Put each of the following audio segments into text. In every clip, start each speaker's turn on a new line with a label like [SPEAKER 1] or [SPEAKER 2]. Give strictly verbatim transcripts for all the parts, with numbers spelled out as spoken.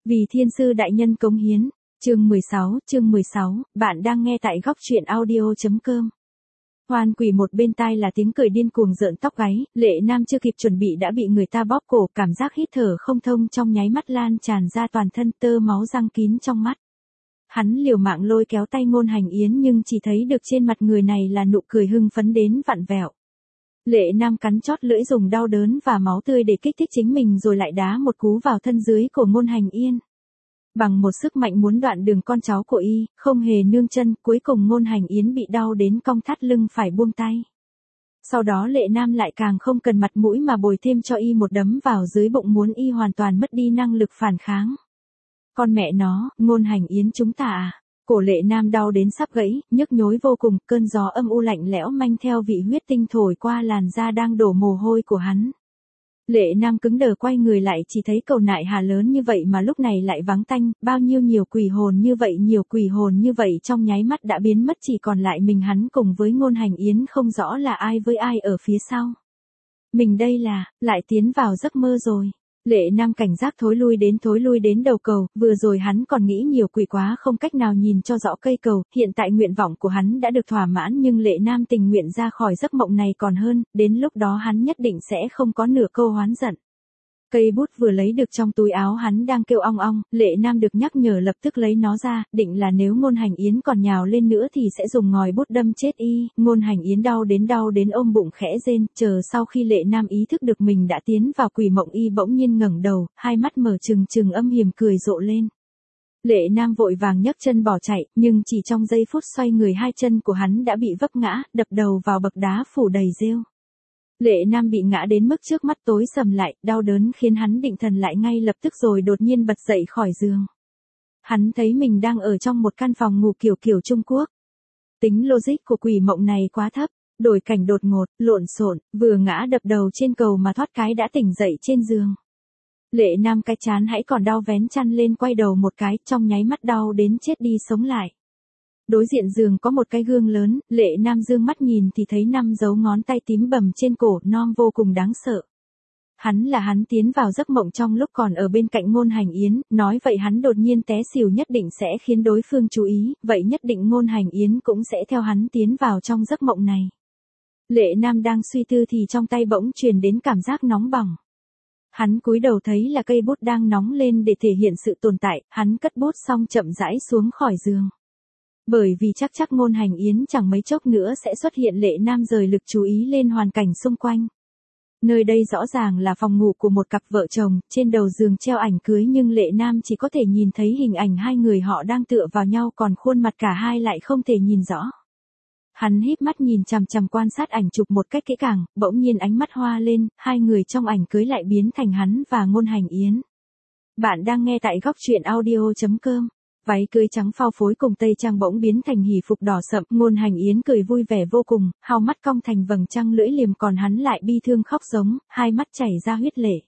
[SPEAKER 1] Vì thiên sư đại nhân cống hiến. Chương mười sáu, chương mười sáu, bạn đang nghe tại góc truyện audio.com. Hoan Quỳ một bên tai là tiếng cười điên cuồng rợn tóc gáy, Lệ Nam chưa kịp chuẩn bị đã bị người ta bóp cổ, cảm giác hít thở không thông trong nháy mắt lan tràn ra toàn thân, tơ máu răng kín trong mắt. Hắn liều mạng lôi kéo tay Ngôn Hành Yến nhưng chỉ thấy được trên mặt người này là nụ cười hưng phấn đến vặn vẹo. Lệ Nam cắn chót lưỡi dùng đau đớn và máu tươi để kích thích chính mình rồi lại đá một cú vào thân dưới của Ngôn Hành Yến. Bằng một sức mạnh muốn đoạn đường con cháu của y, không hề nương chân, cuối cùng Ngôn Hành Yến bị đau đến cong thắt lưng phải buông tay. Sau đó Lệ Nam lại càng không cần mặt mũi mà bồi thêm cho y một đấm vào dưới bụng muốn y hoàn toàn mất đi năng lực phản kháng. Con mẹ nó, Ngôn Hành Yến chúng ta à? Cổ Lệ Nam đau đến sắp gãy, nhức nhối vô cùng, cơn gió âm u lạnh lẽo manh theo vị huyết tinh thổi qua làn da đang đổ mồ hôi của hắn. Lệ Nam cứng đờ quay người lại chỉ thấy cầu nại hà lớn như vậy mà lúc này lại vắng tanh, bao nhiêu nhiều quỷ hồn như vậy nhiều quỷ hồn như vậy trong nháy mắt đã biến mất chỉ còn lại mình hắn cùng với Ngôn Hành Yến không rõ là ai với ai ở phía sau. Mình đây là, lại tiến vào giấc mơ rồi. Lệ Nam cảnh giác thối lui đến thối lui đến đầu cầu, vừa rồi hắn còn nghĩ nhiều quỷ quá không cách nào nhìn cho rõ cây cầu, hiện tại nguyện vọng của hắn đã được thỏa mãn nhưng Lệ Nam tình nguyện ra khỏi giấc mộng này còn hơn, đến lúc đó hắn nhất định sẽ không có nửa câu oán giận. Cây bút vừa lấy được trong túi áo hắn đang kêu ong ong, Lệ Nam được nhắc nhở lập tức lấy nó ra, định là nếu Ngôn Hành Yến còn nhào lên nữa thì sẽ dùng ngòi bút đâm chết y. Ngôn Hành Yến đau đến đau đến ôm bụng khẽ rên, chờ sau khi Lệ Nam ý thức được mình đã tiến vào quỷ mộng y bỗng nhiên ngẩng đầu, hai mắt mở trừng trừng âm hiểm cười rộ lên. Lệ Nam vội vàng nhấc chân bỏ chạy, nhưng chỉ trong giây phút xoay người hai chân của hắn đã bị vấp ngã, đập đầu vào bậc đá phủ đầy rêu. Lệ Nam bị ngã đến mức trước mắt tối sầm lại, đau đớn khiến hắn định thần lại ngay lập tức rồi đột nhiên bật dậy khỏi giường. Hắn thấy mình đang ở trong một căn phòng ngủ kiểu kiểu Trung Quốc. Tính logic của quỷ mộng này quá thấp, đổi cảnh đột ngột, lộn xộn, vừa ngã đập đầu trên cầu mà thoát cái đã tỉnh dậy trên giường. Lệ Nam cái chán hãy còn đau vén chăn lên quay đầu một cái, trong nháy mắt đau đến chết đi sống lại. Đối diện giường có một cái gương lớn, Lệ Nam dương mắt nhìn thì thấy năm dấu ngón tay tím bầm trên cổ, non vô cùng đáng sợ. Hắn là hắn tiến vào giấc mộng trong lúc còn ở bên cạnh Ngôn Hành Yến, nói vậy hắn đột nhiên té xỉu nhất định sẽ khiến đối phương chú ý, vậy nhất định Ngôn Hành Yến cũng sẽ theo hắn tiến vào trong giấc mộng này. Lệ Nam đang suy tư thì trong tay bỗng truyền đến cảm giác nóng bỏng. Hắn cúi đầu thấy là cây bút đang nóng lên để thể hiện sự tồn tại, hắn cất bút xong chậm rãi xuống khỏi giường. Bởi vì chắc chắc Ngôn Hành Yến chẳng mấy chốc nữa sẽ xuất hiện, Lệ Nam rời lực chú ý lên hoàn cảnh xung quanh. Nơi đây rõ ràng là phòng ngủ của một cặp vợ chồng, trên đầu giường treo ảnh cưới nhưng Lệ Nam chỉ có thể nhìn thấy hình ảnh hai người họ đang tựa vào nhau còn khuôn mặt cả hai lại không thể nhìn rõ. Hắn híp mắt nhìn chằm chằm quan sát ảnh chụp một cách kỹ càng, bỗng nhiên ánh mắt hoa lên, hai người trong ảnh cưới lại biến thành hắn và Ngôn Hành Yến. Bạn đang nghe tại góc truyện audio.com. Váy cưới trắng phao phối cùng tây trang bỗng biến thành hỉ phục đỏ sậm, Ngôn Hành Yến cười vui vẻ vô cùng, hao mắt cong thành vầng trăng lưỡi liềm còn hắn lại bi thương khóc giống, hai mắt chảy ra huyết lệ.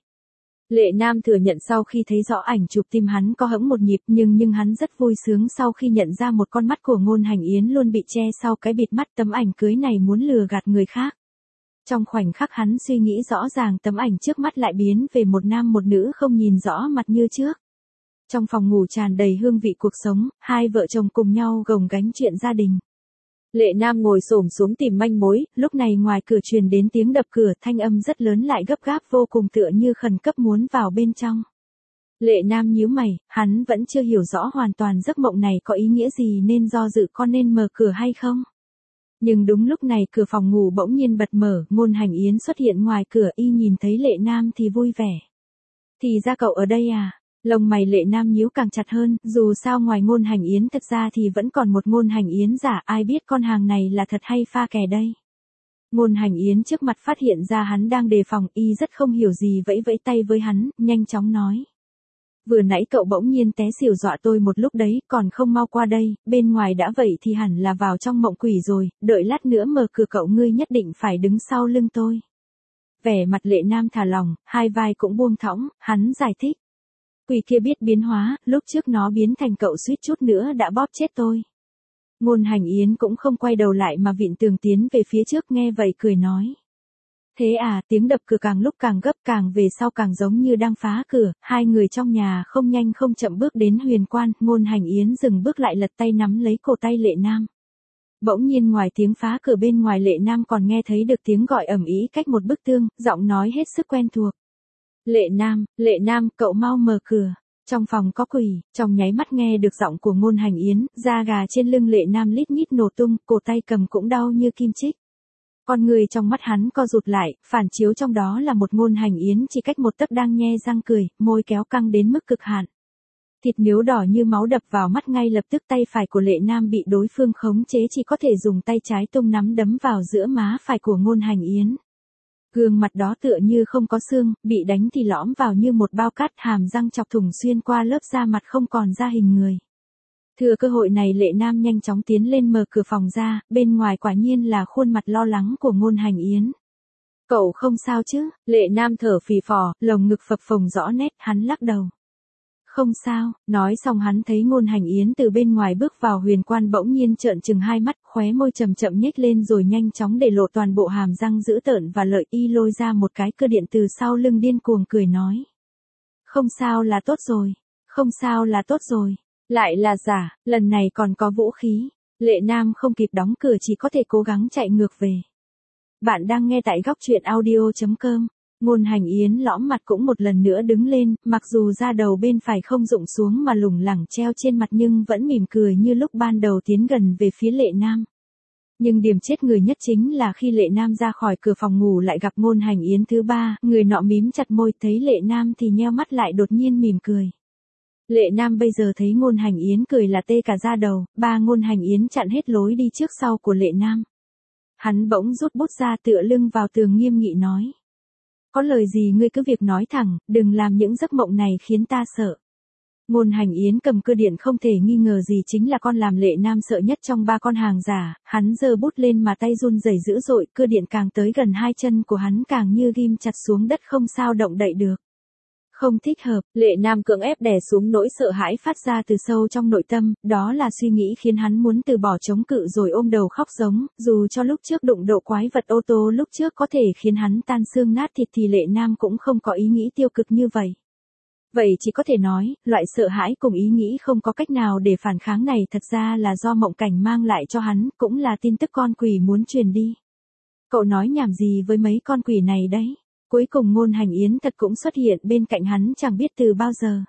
[SPEAKER 1] Lệ Nam thừa nhận sau khi thấy rõ ảnh chụp tim hắn có hẫng một nhịp nhưng nhưng hắn rất vui sướng sau khi nhận ra một con mắt của Ngôn Hành Yến luôn bị che sau cái bịt mắt, tấm ảnh cưới này muốn lừa gạt người khác. Trong khoảnh khắc hắn suy nghĩ rõ ràng tấm ảnh trước mắt lại biến về một nam một nữ không nhìn rõ mặt như trước. Trong phòng ngủ tràn đầy hương vị cuộc sống, hai vợ chồng cùng nhau gồng gánh chuyện gia đình. Lệ Nam ngồi xổm xuống tìm manh mối, lúc này ngoài cửa truyền đến tiếng đập cửa, thanh âm rất lớn lại gấp gáp vô cùng tựa như khẩn cấp muốn vào bên trong. Lệ Nam nhíu mày, hắn vẫn chưa hiểu rõ hoàn toàn giấc mộng này có ý nghĩa gì nên do dự có nên mở cửa hay không. Nhưng đúng lúc này cửa phòng ngủ bỗng nhiên bật mở, Ngôn Hành Yến xuất hiện ngoài cửa, y nhìn thấy Lệ Nam thì vui vẻ. Thì ra cậu ở đây à? Lông mày Lệ Nam nhíu càng chặt hơn, dù sao ngoài Ngôn Hành Yến thật ra thì vẫn còn một Ngôn Hành Yến giả, ai biết con hàng này là thật hay pha kè đây. Ngôn Hành Yến trước mặt phát hiện ra hắn đang đề phòng, y rất không hiểu gì vẫy vẫy tay với hắn, nhanh chóng nói. Vừa nãy cậu bỗng nhiên té xỉu dọa tôi một lúc đấy, còn không mau qua đây, bên ngoài đã vậy thì hẳn là vào trong mộng quỷ rồi, đợi lát nữa mở cửa cậu ngươi nhất định phải đứng sau lưng tôi. Vẻ mặt Lệ Nam thả lỏng, hai vai cũng buông thõng, hắn giải thích. Quỷ kia biết biến hóa, lúc trước nó biến thành cậu suýt chút nữa đã bóp chết tôi. Ngôn Hành Yến cũng không quay đầu lại mà vịn tường tiến về phía trước nghe vậy cười nói. Thế à, tiếng đập cửa càng lúc càng gấp, càng về sau càng giống như đang phá cửa, hai người trong nhà không nhanh không chậm bước đến huyền quan, Ngôn Hành Yến dừng bước lại lật tay nắm lấy cổ tay Lệ Nam. Bỗng nhiên ngoài tiếng phá cửa bên ngoài Lệ Nam còn nghe thấy được tiếng gọi ầm ĩ cách một bức tường, giọng nói hết sức quen thuộc. Lệ Nam, Lệ Nam, cậu mau mở cửa. Trong phòng có quỷ, trong nháy mắt nghe được giọng của Ngôn Hành Yến, da gà trên lưng Lệ Nam lít nhít nổ tung, cổ tay cầm cũng đau như kim chích. Con người trong mắt hắn co rụt lại, phản chiếu trong đó là một Ngôn Hành Yến chỉ cách một tấc đang nhe răng cười, môi kéo căng đến mức cực hạn. Thịt miếu đỏ như máu đập vào mắt ngay lập tức tay phải của Lệ Nam bị đối phương khống chế chỉ có thể dùng tay trái tung nắm đấm vào giữa má phải của Ngôn Hành Yến. Gương mặt đó tựa như không có xương, bị đánh thì lõm vào như một bao cát, hàm răng chọc thủng xuyên qua lớp da mặt không còn ra hình người. Thừa cơ hội này Lệ Nam nhanh chóng tiến lên mở cửa phòng ra, bên ngoài quả nhiên là khuôn mặt lo lắng của Ngôn Hành Yến. Cậu không sao chứ? Lệ Nam thở phì phò, lồng ngực phập phồng rõ nét, hắn lắc đầu. Không sao, nói xong hắn thấy Ngôn Hành Yến từ bên ngoài bước vào huyền quan bỗng nhiên trợn trừng hai mắt, khóe môi chậm chậm nhếch lên rồi nhanh chóng để lộ toàn bộ hàm răng dữ tợn và lợi, y lôi ra một cái cơ điện từ sau lưng điên cuồng cười nói. Không sao là tốt rồi, không sao là tốt rồi, lại là giả, lần này còn có vũ khí. Lệ Nam không kịp đóng cửa chỉ có thể cố gắng chạy ngược về. Bạn đang nghe tại góc truyện audio chấm com. Ngôn Hành Yến lõm mặt cũng một lần nữa đứng lên, mặc dù da đầu bên phải không rụng xuống mà lủng lẳng treo trên mặt nhưng vẫn mỉm cười như lúc ban đầu tiến gần về phía Lệ Nam. Nhưng điểm chết người nhất chính là khi Lệ Nam ra khỏi cửa phòng ngủ lại gặp Ngôn Hành Yến thứ ba, người nọ mím chặt môi, thấy Lệ Nam thì nheo mắt lại đột nhiên mỉm cười. Lệ Nam bây giờ thấy Ngôn Hành Yến cười là tê cả da đầu, ba Ngôn Hành Yến chặn hết lối đi trước sau của Lệ Nam. Hắn bỗng rút bút ra tựa lưng vào tường nghiêm nghị nói. Có lời gì ngươi cứ việc nói thẳng, đừng làm những giấc mộng này khiến ta sợ. Ngôn Hành Yến cầm cơ điện không thể nghi ngờ gì chính là con làm Lệ Nam sợ nhất trong ba con hàng giả, hắn giơ bút lên mà tay run rẩy dữ dội, cơ điện càng tới gần hai chân của hắn càng như ghim chặt xuống đất không sao động đậy được. Không thích hợp, Lệ Nam cưỡng ép đè xuống nỗi sợ hãi phát ra từ sâu trong nội tâm, đó là suy nghĩ khiến hắn muốn từ bỏ chống cự rồi ôm đầu khóc giống, dù cho lúc trước đụng độ quái vật ô tô lúc trước có thể khiến hắn tan xương nát thịt thì Lệ Nam cũng không có ý nghĩ tiêu cực như vậy. Vậy chỉ có thể nói, loại sợ hãi cùng ý nghĩ không có cách nào để phản kháng này thật ra là do mộng cảnh mang lại cho hắn, cũng là tin tức con quỷ muốn truyền đi. Cậu nói nhảm gì với mấy con quỷ này đấy? Cuối cùng Ngôn Hành Yến thật cũng xuất hiện bên cạnh hắn chẳng biết từ bao giờ.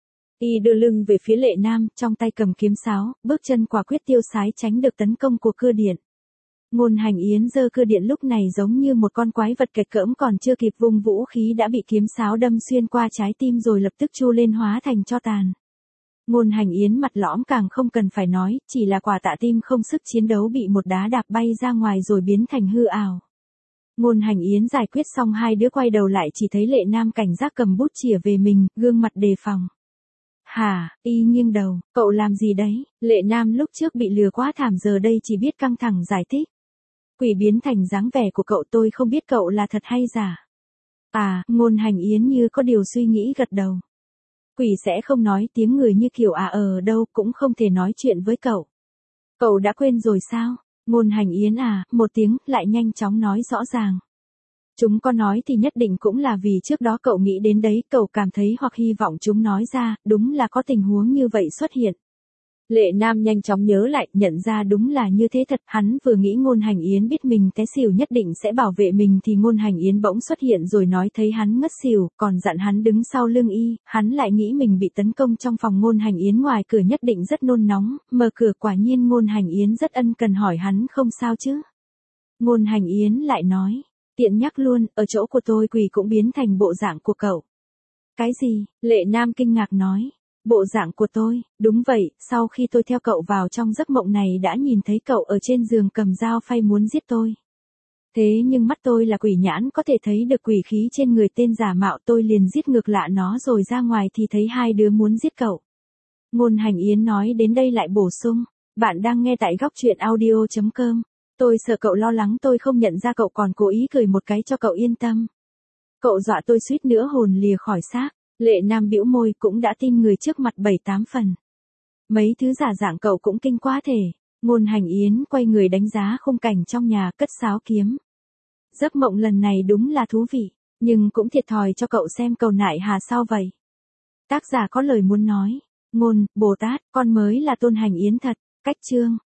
[SPEAKER 1] Y đưa lưng về phía Lệ Nam, trong tay cầm kiếm sáo, bước chân quả quyết tiêu sái tránh được tấn công của cưa điện. Ngôn Hành Yến giơ cưa điện lúc này giống như một con quái vật kịch cỡm còn chưa kịp vung vũ khí đã bị kiếm sáo đâm xuyên qua trái tim rồi lập tức chu lên hóa thành tro tàn. Ngôn Hành Yến mặt lõm càng không cần phải nói, chỉ là quả tạ tim không sức chiến đấu bị một đá đạp bay ra ngoài rồi biến thành hư ảo. Ngôn Hành Yến giải quyết xong hai đứa quay đầu lại chỉ thấy Lệ Nam cảnh giác cầm bút chỉa về mình, gương mặt đề phòng. Hả, y nghiêng đầu, cậu làm gì đấy? Lệ Nam lúc trước bị lừa quá thảm giờ đây chỉ biết căng thẳng giải thích. Quỷ biến thành dáng vẻ của cậu tôi không biết cậu là thật hay giả. À, Ngôn Hành Yến như có điều suy nghĩ gật đầu. Quỷ sẽ không nói tiếng người như kiểu à ở đâu cũng không thể nói chuyện với cậu. Cậu đã quên rồi sao? Ngôn Hành Yến à, một tiếng, lại nhanh chóng nói rõ ràng. Chúng có nói thì nhất định cũng là vì trước đó cậu nghĩ đến đấy, cậu cảm thấy hoặc hy vọng chúng nói ra, đúng là có tình huống như vậy xuất hiện. Lệ Nam nhanh chóng nhớ lại, nhận ra đúng là như thế thật, hắn vừa nghĩ Ngôn Hành Yến biết mình té xỉu nhất định sẽ bảo vệ mình thì Ngôn Hành Yến bỗng xuất hiện rồi nói thấy hắn ngất xỉu, còn dặn hắn đứng sau lưng y, hắn lại nghĩ mình bị tấn công trong phòng Ngôn Hành Yến ngoài cửa nhất định rất nôn nóng, mở cửa quả nhiên Ngôn Hành Yến rất ân cần hỏi hắn không sao chứ. Ngôn Hành Yến lại nói, tiện nhắc luôn, ở chỗ của tôi quỷ cũng biến thành bộ dạng của cậu. Cái gì? Lệ Nam kinh ngạc nói. Bộ dạng của tôi, đúng vậy, sau khi tôi theo cậu vào trong giấc mộng này đã nhìn thấy cậu ở trên giường cầm dao phay muốn giết tôi. Thế nhưng mắt tôi là quỷ nhãn có thể thấy được quỷ khí trên người tên giả mạo tôi liền giết ngược lạ nó rồi ra ngoài thì thấy hai đứa muốn giết cậu. Ngôn Hành Yến nói đến đây lại bổ sung, bạn đang nghe tại góc truyện audio chấm com. Tôi sợ cậu lo lắng tôi không nhận ra cậu còn cố ý cười một cái cho cậu yên tâm. Cậu dọa tôi suýt nữa hồn lìa khỏi xác. Lệ Nam bĩu môi cũng đã tin người trước mặt bảy tám phần. Mấy thứ giả dạng cậu cũng kinh quá thể. Ngôn Hành Yến quay người đánh giá khung cảnh trong nhà cất sáo kiếm. Giấc mộng lần này đúng là thú vị, nhưng cũng thiệt thòi cho cậu xem cầu nại hà sao vậy. Tác giả có lời muốn nói. Ngôn, Bồ Tát, con mới là Tôn Hành Yến thật. Cách chương.